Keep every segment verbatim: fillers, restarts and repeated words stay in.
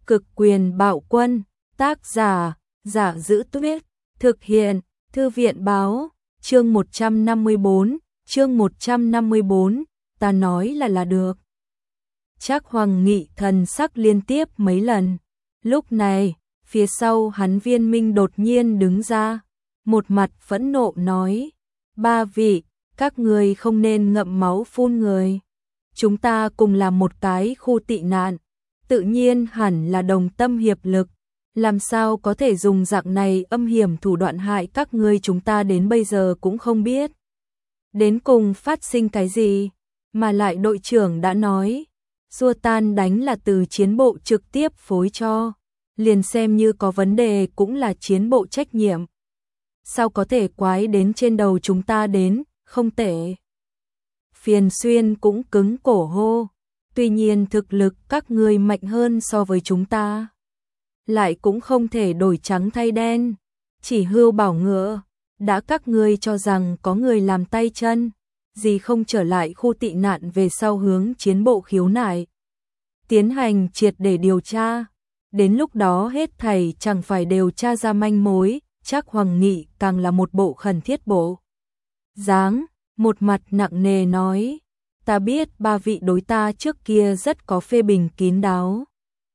Cực quyền bạo quân, tác giả, Giả Giữ Tuyết, thực hiện, Thư viện báo, chương một trăm năm mươi bốn, chương một trăm năm mươi bốn, ta nói là là được. Trác Hoàng Nghị thần sắc liên tiếp mấy lần. Lúc này, phía sau hắn Viên Minh đột nhiên đứng ra, một mặt phẫn nộ nói: ba vị, các người không nên ngậm máu phun người. Chúng ta cùng là một cái khu tị nạn, tự nhiên hẳn là đồng tâm hiệp lực, làm sao có thể dùng dạng này âm hiểm thủ đoạn hại các ngươi, chúng ta đến bây giờ cũng không biết đến cùng phát sinh cái gì, mà lại đội trưởng đã nói, xua tan đánh là từ chiến bộ trực tiếp phối cho, liền xem như có vấn đề cũng là chiến bộ trách nhiệm. Sao có thể quái đến trên đầu chúng ta đến, không tệ. Phiền Xuyên cũng cứng cổ hô, tuy nhiên thực lực các ngươi mạnh hơn so với chúng ta, lại cũng không thể đổi trắng thay đen, chỉ hưu bảo ngựa, đã các ngươi cho rằng có người làm tay chân, gì không trở lại khu tị nạn về sau hướng chiến bộ khiếu nại, tiến hành triệt để điều tra, đến lúc đó hết thảy chẳng phải đều tra ra manh mối. Trác Hoàng Nghị càng là một bộ khẩn thiết bộ dáng, một mặt nặng nề nói, ta biết ba vị đối ta trước kia rất có phê bình kín đáo,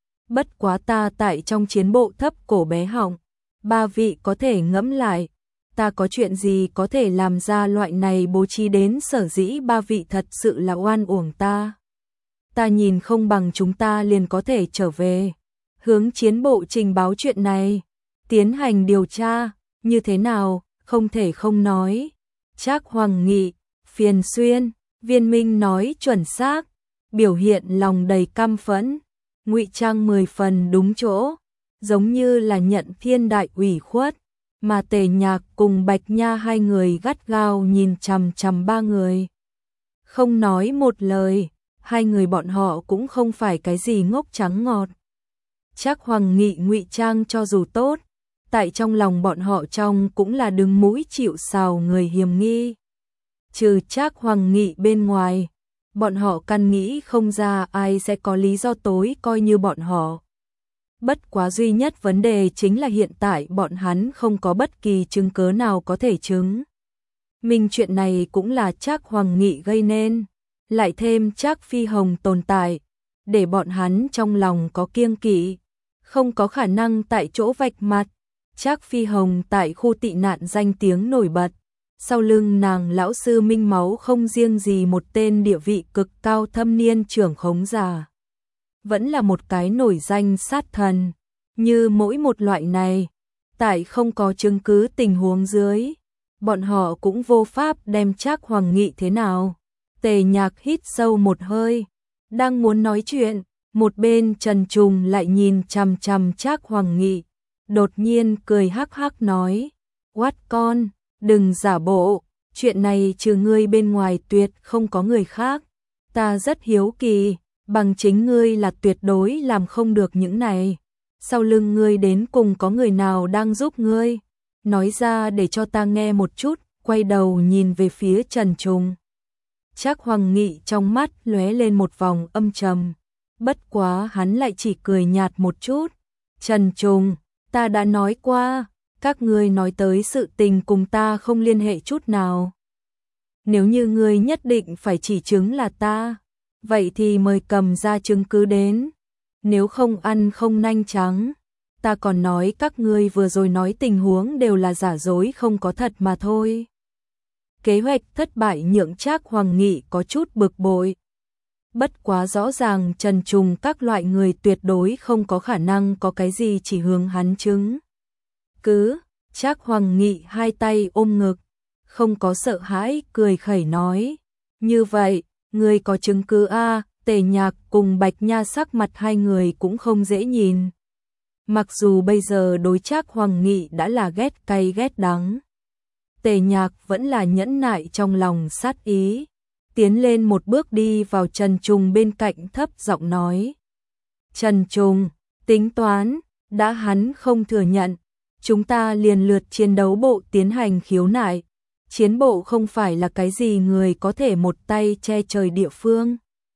bất quá ta tại trong chiến bộ thấp cổ bé họng, ba vị có thể ngẫm lại, ta có chuyện gì có thể làm ra loại này bố trí, đến sở dĩ ba vị thật sự là oan uổng ta. Ta nhìn không bằng chúng ta liền có thể trở về, hướng chiến bộ trình báo chuyện này, tiến hành điều tra, như thế nào, không thể không nói. Trác Hoàng Nghị, Phiền Xuyên, Viên Minh nói chuẩn xác, biểu hiện lòng đầy căm phẫn, ngụy trang mười phần đúng chỗ, giống như là nhận thiên đại ủy khuất, mà Tề Nhạc cùng Bạch Nha hai người gắt gao nhìn chằm chằm ba người. Không nói một lời, hai người bọn họ cũng không phải cái gì ngốc trắng ngọt. Trác Hoàng Nghị ngụy trang cho dù tốt, tại trong lòng bọn họ trong cũng là đứng mũi chịu sào người hiểm nghi. Trừ Trác Hoàng Nghị bên ngoài, bọn họ căn nghĩ không ra ai sẽ có lý do tối coi như bọn họ. Bất quá duy nhất vấn đề chính là hiện tại bọn hắn không có bất kỳ chứng cớ nào có thể chứng minh chuyện này cũng là Trác Hoàng Nghị gây nên, lại thêm Trác Phi Hồng tồn tại, để bọn hắn trong lòng có kiêng kỵ, không có khả năng tại chỗ vạch mặt. Trác Phi Hồng tại khu tị nạn danh tiếng nổi bật, sau lưng nàng lão sư minh máu không riêng gì một tên địa vị cực cao thâm niên trưởng khống giả, vẫn là một cái nổi danh sát thần. Như mỗi một loại này, tại không có chứng cứ tình huống dưới, bọn họ cũng vô pháp đem Trác Hoàng Nghị thế nào. Tề Nhạc hít sâu một hơi, đang muốn nói chuyện, một bên Trần Trùng lại nhìn chằm chằm Trác Hoàng Nghị, đột nhiên cười hắc hắc nói, quát con, đừng giả bộ, chuyện này trừ ngươi bên ngoài tuyệt không có người khác, ta rất hiếu kỳ, bằng chính ngươi là tuyệt đối làm không được những này, sau lưng ngươi đến cùng có người nào đang giúp ngươi, nói ra để cho ta nghe một chút. Quay đầu nhìn về phía Trần Trùng, Trác Hoàng Nghị trong mắt lóe lên một vòng âm trầm, bất quá hắn lại chỉ cười nhạt một chút. Trần Trùng, ta đã nói qua, các ngươi nói tới sự tình cùng ta không liên hệ chút nào. Nếu như ngươi nhất định phải chỉ chứng là ta, vậy thì mời cầm ra chứng cứ đến. Nếu không ăn không nanh trắng, ta còn nói các ngươi vừa rồi nói tình huống đều là giả dối không có thật mà thôi. Kế hoạch thất bại nhượng Trác Hoàng Nghị có chút bực bội. Bất quá rõ ràng Trần Trùng các loại người tuyệt đối không có khả năng có cái gì chỉ hướng hắn chứng cứ. Trác Hoàng Nghị hai tay ôm ngực, không có sợ hãi, cười khẩy nói, như vậy, người có chứng cứ a? Tề Nhạc cùng Bạch Nha sắc mặt hai người cũng không dễ nhìn. Mặc dù bây giờ đối Trác Hoàng Nghị đã là ghét cay ghét đắng, Tề Nhạc vẫn là nhẫn nại trong lòng sát ý, tiến lên một bước đi vào Trần Trùng bên cạnh thấp giọng nói, Trần Trùng, tính toán, đã hắn không thừa nhận, chúng ta liền lượt chiến đấu bộ tiến hành khiếu nại, chiến bộ không phải là cái gì người có thể một tay che trời địa phương.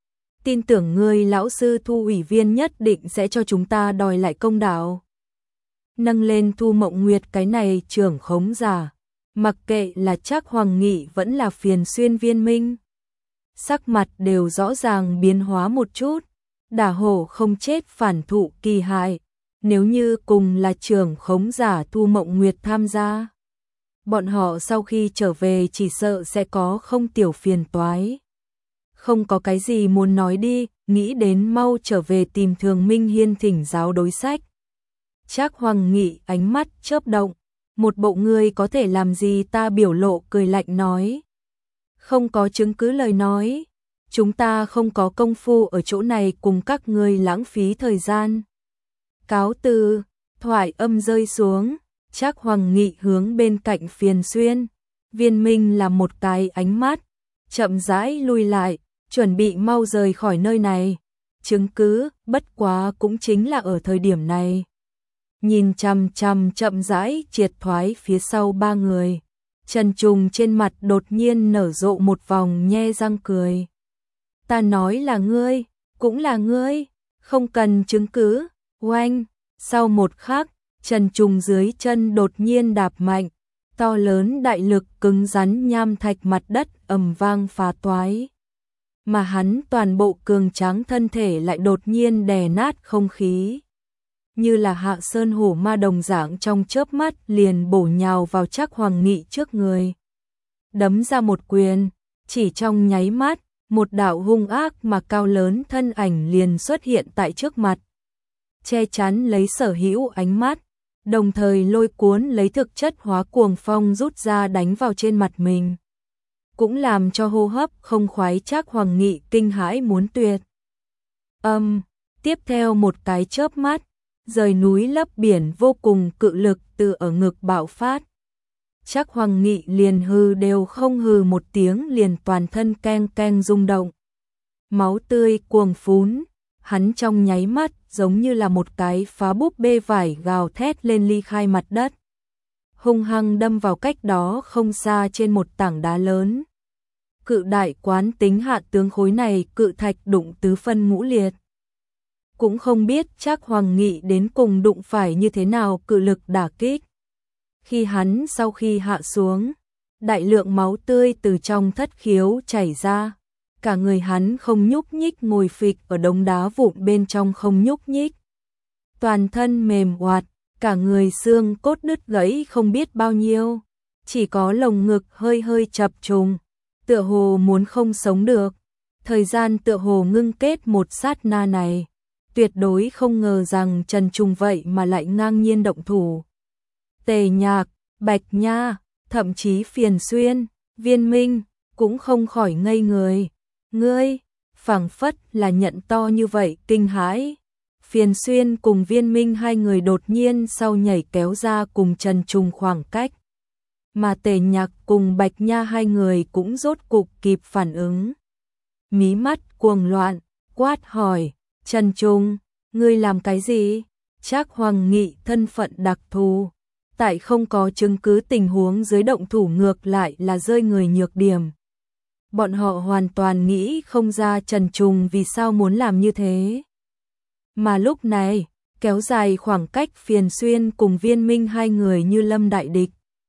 tin tưởng ngươi lão sư Thu ủy viên nhất định sẽ cho chúng ta đòi lại công đạo. Nâng lên Thu Mộng Nguyệt cái này trưởng khống giả, mặc kệ là Trác Hoàng Nghị vẫn là Phiền Xuyên Viên Minh. Sắc mặt đều rõ ràng biến hóa một chút, đả hổ không chết phản thụ kỳ hại, nếu như cùng là trưởng khống giả Thu Mộng Nguyệt tham gia. Bọn họ sau khi trở về chỉ sợ sẽ có không tiểu phiền toái. Không có cái gì muốn nói đi, nghĩ đến mau trở về tìm Thường Minh Hiên thỉnh giáo đối sách. Trác Hoàng Nghị ánh mắt chớp động, một bộ ngươi có thể làm gì ta biểu lộ cười lạnh nói. Không có chứng cứ lời nói, chúng ta không có công phu ở chỗ này cùng các ngươi lãng phí thời gian. Cáo từ, thoại âm rơi xuống, Trác Hoàng Nghị hướng bên cạnh Phiền Xuyên, Viên Minh là một cái ánh mắt, chậm rãi lui lại, chuẩn bị mau rời khỏi nơi này. Chứng cứ, bất quá cũng chính là ở thời điểm này. Nhìn chằm chằm chậm rãi triệt thoái phía sau ba người, Trần Trùng trên mặt đột nhiên nở rộ một vòng nhe răng cười. Ta nói là ngươi, cũng là ngươi, không cần chứng cứ. Oanh, sau một khắc, Trần Trùng dưới chân đột nhiên đạp mạnh, to lớn đại lực cứng rắn nham thạch mặt đất ầm vang phá toái. Mà hắn toàn bộ cường tráng thân thể lại đột nhiên đè nát không khí. Như là hạ sơn hổ ma đồng dạng trong chớp mắt liền bổ nhào vào Trác Hoàng Nghị trước người. Đấm ra một quyền, chỉ trong nháy mắt, một đạo hung ác mà cao lớn thân ảnh liền xuất hiện tại trước mặt. Che chắn lấy sở hữu ánh mắt, đồng thời lôi cuốn lấy thực chất hóa cuồng phong rút ra đánh vào trên mặt mình. Cũng làm cho hô hấp không khoái Trác Hoàng Nghị kinh hãi muốn tuyệt. Âm, tiếp theo một cái chớp mắt, rời núi lấp biển vô cùng cự lực từ ở ngực bạo phát. Trác Hoàng Nghị liền hừ đều không hừ một tiếng liền toàn thân keng keng rung động. Máu tươi cuồng phún, hắn trong nháy mắt giống như là một cái phá búp bê vải gào thét lên ly khai mặt đất. Hung hăng đâm vào cách đó không xa trên một tảng đá lớn. Cự đại quán tính hạ tướng khối này cự thạch đụng tứ phân ngũ liệt. Cũng không biết Trác Hoàng Nghị đến cùng đụng phải như thế nào cự lực đả kích. Khi hắn sau khi hạ xuống, đại lượng máu tươi từ trong thất khiếu chảy ra. Cả người hắn không nhúc nhích ngồi phịch ở đống đá vụn bên trong không nhúc nhích. Toàn thân mềm oạt, cả người xương cốt đứt gãy không biết bao nhiêu. Chỉ có lồng ngực hơi hơi chập trùng, tựa hồ muốn không sống được. Thời gian tựa hồ ngưng kết một sát na này. Tuyệt đối không ngờ rằng Trần Trùng vậy mà lại ngang nhiên động thủ. Tề Nhạc, Bạch Nha, thậm chí Phiền Xuyên, Viên Minh, cũng không khỏi ngây người. Ngươi, phảng phất là nhận to như vậy kinh hãi. Phiền Xuyên cùng Viên Minh hai người đột nhiên sau nhảy kéo ra cùng Trần Trùng khoảng cách. Mà Tề Nhạc cùng Bạch Nha hai người cũng rốt cục kịp phản ứng. Mí mắt cuồng loạn, quát hỏi, Trần Trùng, ngươi làm cái gì? Trác Hoàng Nghị thân phận đặc thù, tại không có chứng cứ tình huống dưới động thủ ngược lại là rơi người nhược điểm. Bọn họ hoàn toàn nghĩ không ra Trần Trùng vì sao muốn làm như thế. Mà lúc này, kéo dài khoảng cách Phiền Xuyên cùng Viên Minh hai người như lâm đại địch.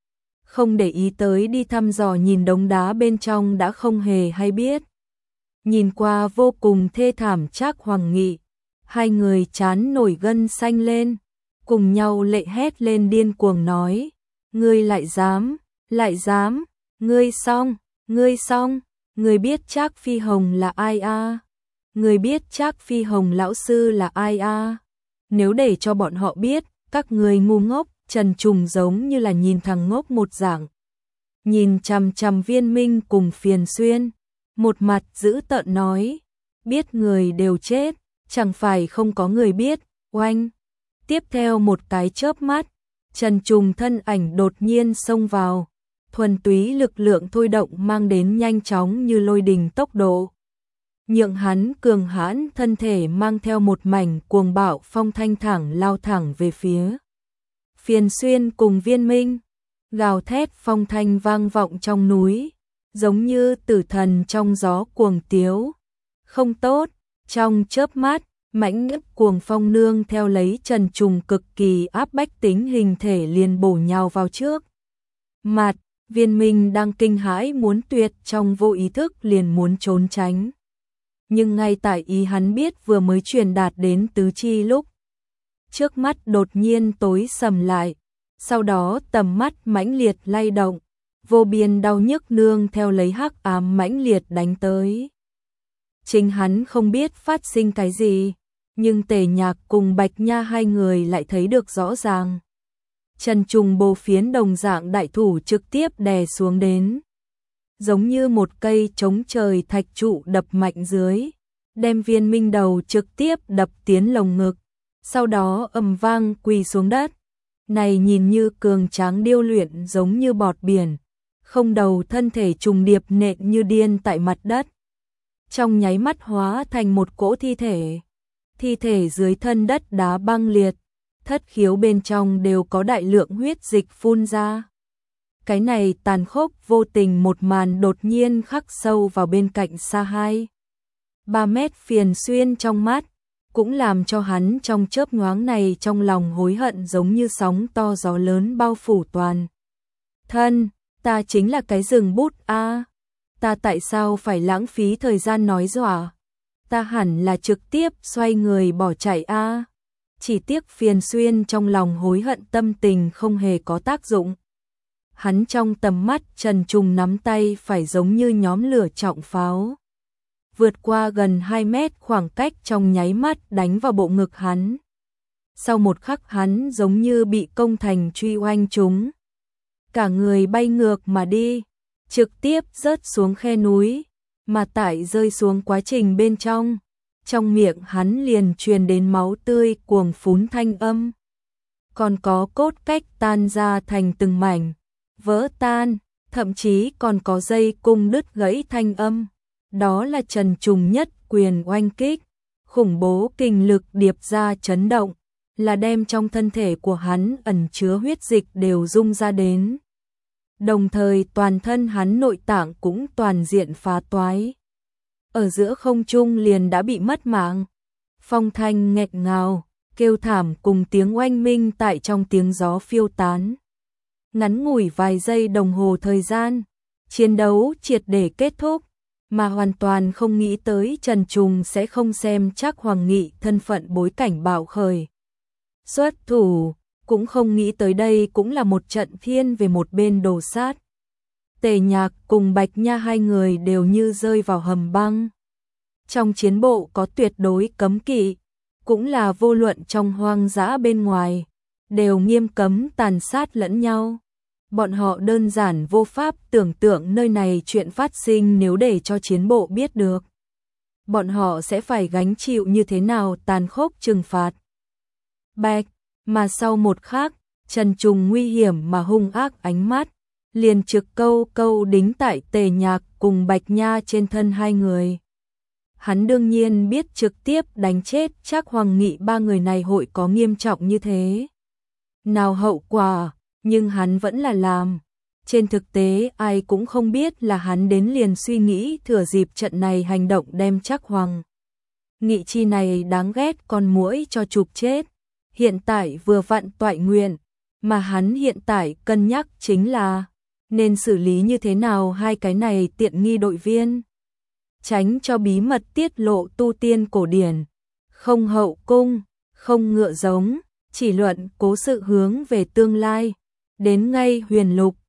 Không để ý tới đi thăm dò nhìn đống đá bên trong đã không hề hay biết. Nhìn qua vô cùng thê thảm Trác Hoàng Nghị, hai người chán nổi gân xanh lên, cùng nhau lệ hét lên điên cuồng nói, ngươi lại dám, lại dám, ngươi xong, ngươi xong, ngươi biết Trác Phi Hồng là ai a? À? Ngươi biết Trác Phi Hồng lão sư là ai a? À? Nếu để cho bọn họ biết, các ngươi ngu ngốc, Trần Trùng giống như là nhìn thằng ngốc một dạng. Nhìn chằm chằm Viên Minh cùng Phiền Xuyên, một mặt giữ tợn nói, biết người đều chết, chẳng phải không có người biết. Oanh, tiếp theo một cái chớp mắt, Trần Trùng thân ảnh đột nhiên xông vào, thuần túy lực lượng thôi động mang đến nhanh chóng như lôi đình tốc độ. Nhượng hắn cường hãn thân thể mang theo một mảnh cuồng bạo phong thanh thẳng lao thẳng về phía Phiền Xuyên cùng Viên Minh, gào thét phong thanh vang vọng trong núi, giống như tử thần trong gió cuồng tiếu. Không tốt, Trong chớp mắt, mãnh cuồng phong nương theo lấy Trần Trùng cực kỳ áp bách tính hình thể liền bổ nhào vào trước. Mặt, Viên Minh đang kinh hãi muốn tuyệt trong vô ý thức liền muốn trốn tránh. Nhưng ngay tại ý hắn biết vừa mới truyền đạt đến tứ chi lúc, trước mắt đột nhiên tối sầm lại, sau đó tầm mắt mãnh liệt lay động, vô biên đau nhức nương theo lấy hắc ám mãnh liệt đánh tới. Chính hắn không biết phát sinh cái gì, nhưng Tề Nhạc cùng Bạch Nha hai người lại thấy được rõ ràng. Trần Trùng bồ phiến đồng dạng đại thủ trực tiếp đè xuống đến, giống như một cây chống trời thạch trụ đập mạnh dưới, đem Viên Minh đầu trực tiếp đập tiến lồng ngực, sau đó ầm vang quỳ xuống đất. Này nhìn như cường tráng điêu luyện giống như bọt biển, không đầu thân thể trùng điệp nện như điên tại mặt đất. Trong nháy mắt hóa thành một cỗ thi thể. Thi thể dưới thân đất đá băng liệt, thất khiếu bên trong đều có đại lượng huyết dịch phun ra. Cái này tàn khốc vô tình một màn đột nhiên khắc sâu vào bên cạnh xa hai ba mét phiền xuyên trong mắt, cũng làm cho hắn trong chớp nhoáng này trong lòng hối hận giống như sóng to gió lớn bao phủ toàn thân. Ta chính là cái rừng bút a, à. Ta tại sao phải lãng phí thời gian nói dọa? Ta hẳn là trực tiếp xoay người bỏ chạy a. À. Chỉ tiếc phiền xuyên trong lòng hối hận tâm tình không hề có tác dụng. Hắn trong tầm mắt Trần Trùng nắm tay phải giống như nhóm lửa trọng pháo, vượt qua gần hai mét khoảng cách trong nháy mắt đánh vào bộ ngực hắn. Sau một khắc hắn giống như bị công thành truy oanh trúng, cả người bay ngược mà đi, trực tiếp rớt xuống khe núi, mà tại rơi xuống quá trình bên trong, trong miệng hắn liền truyền đến máu tươi cuồng phún thanh âm, còn có cốt cách tan ra thành từng mảnh, vỡ tan, thậm chí còn có dây cung đứt gãy thanh âm. Đó là Trần Trùng nhất quyền oanh kích, khủng bố kình lực điệp ra chấn động, là đem trong thân thể của hắn ẩn chứa huyết dịch đều rung ra đến. Đồng thời toàn thân hắn nội tạng cũng toàn diện phá toái. Ở giữa không trung liền đã bị mất mạng. Phong thanh nghẹt ngào, kêu thảm cùng tiếng oanh minh tại trong tiếng gió phiêu tán. Ngắn ngủi vài giây đồng hồ thời gian, chiến đấu triệt để kết thúc, mà hoàn toàn không nghĩ tới Trần Trùng sẽ không xem chắc Hoàng Nghị thân phận bối cảnh bạo khởi xuất thủ, cũng không nghĩ tới đây cũng là một trận thiên về một bên đồ sát. Tề Nhạc cùng Bạch Nha hai người đều như rơi vào hầm băng. Trong chiến bộ có tuyệt đối cấm kỵ, cũng là vô luận trong hoang dã bên ngoài, đều nghiêm cấm tàn sát lẫn nhau. Bọn họ đơn giản vô pháp tưởng tượng nơi này chuyện phát sinh nếu để cho chiến bộ biết được. Bọn họ sẽ phải gánh chịu như thế nào tàn khốc trừng phạt. Bạch, mà sau một khắc, Trần Trùng nguy hiểm mà hung ác ánh mắt, liền trực câu câu đính tại Tề Nhạc cùng Bạch Nha trên thân hai người. Hắn đương nhiên biết trực tiếp đánh chết chắc Hoàng Nghị ba người này hội có nghiêm trọng như thế nào hậu quả, nhưng hắn vẫn là làm. Trên thực tế ai cũng không biết là hắn đến liền suy nghĩ thừa dịp trận này hành động đem chắc Hoàng Nghị chi này đáng ghét con muỗi cho chụp chết. Hiện tại vừa vặn toại nguyện, mà hắn hiện tại cân nhắc chính là nên xử lý như thế nào hai cái này tiện nghi đội viên. Tránh cho bí mật tiết lộ tu tiên cổ điển, không hậu cung, không ngựa giống, chỉ luận cố sự hướng về tương lai. Đến ngay huyền lục,